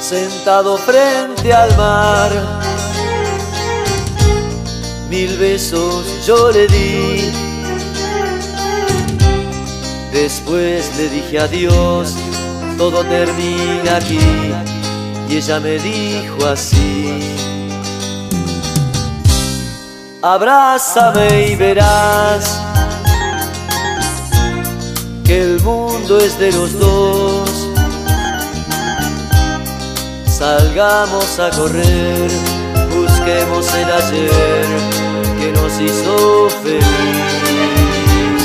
sentado frente al mar. 1000 besos yo le di, después le dije adiós, todo termina aquí. Y ella me dijo así: abrázame y verás que el mundo es de los dos. Salgamos a correr, busquemos el ayer que nos hizo feliz.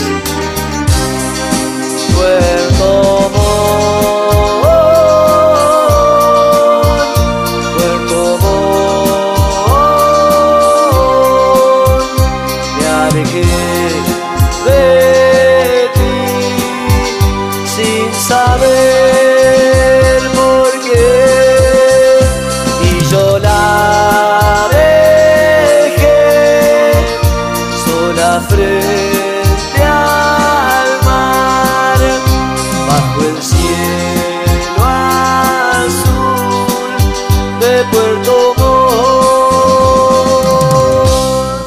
Puerto Montt, Puerto Montt, me alejé de ti sin saber por qué, y yo la dejé sola frente al mar, bajo el cielo azul de Puerto Montt.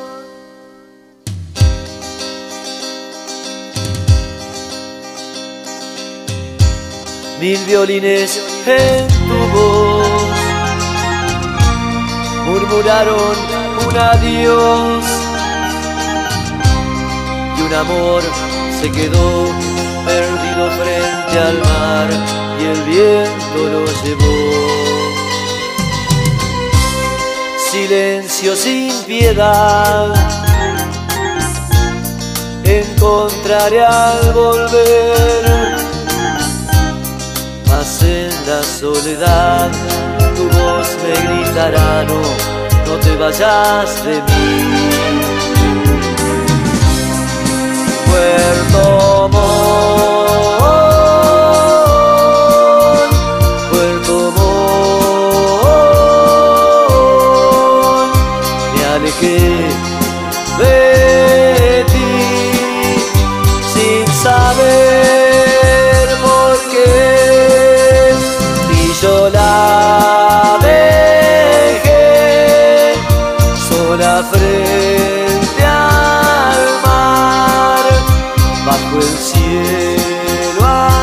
1000 violines en tu voz murmuraron un adiós, y un amor se quedó perdido frente al mar, y el viento lo llevó. Silencio sin piedad encontraré al volver, mas en la soledad tu voz me gritará: no, no te vayas de mí. Puerto Montt, Puerto Montt, me alejé de ti sin saber por qué, y yo la dejé sola frente al mar, bajo el cielo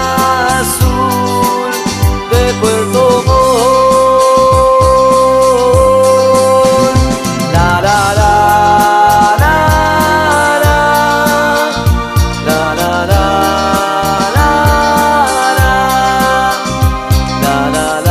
azul de Puerto Montt. La la la la la, la la la la la, la la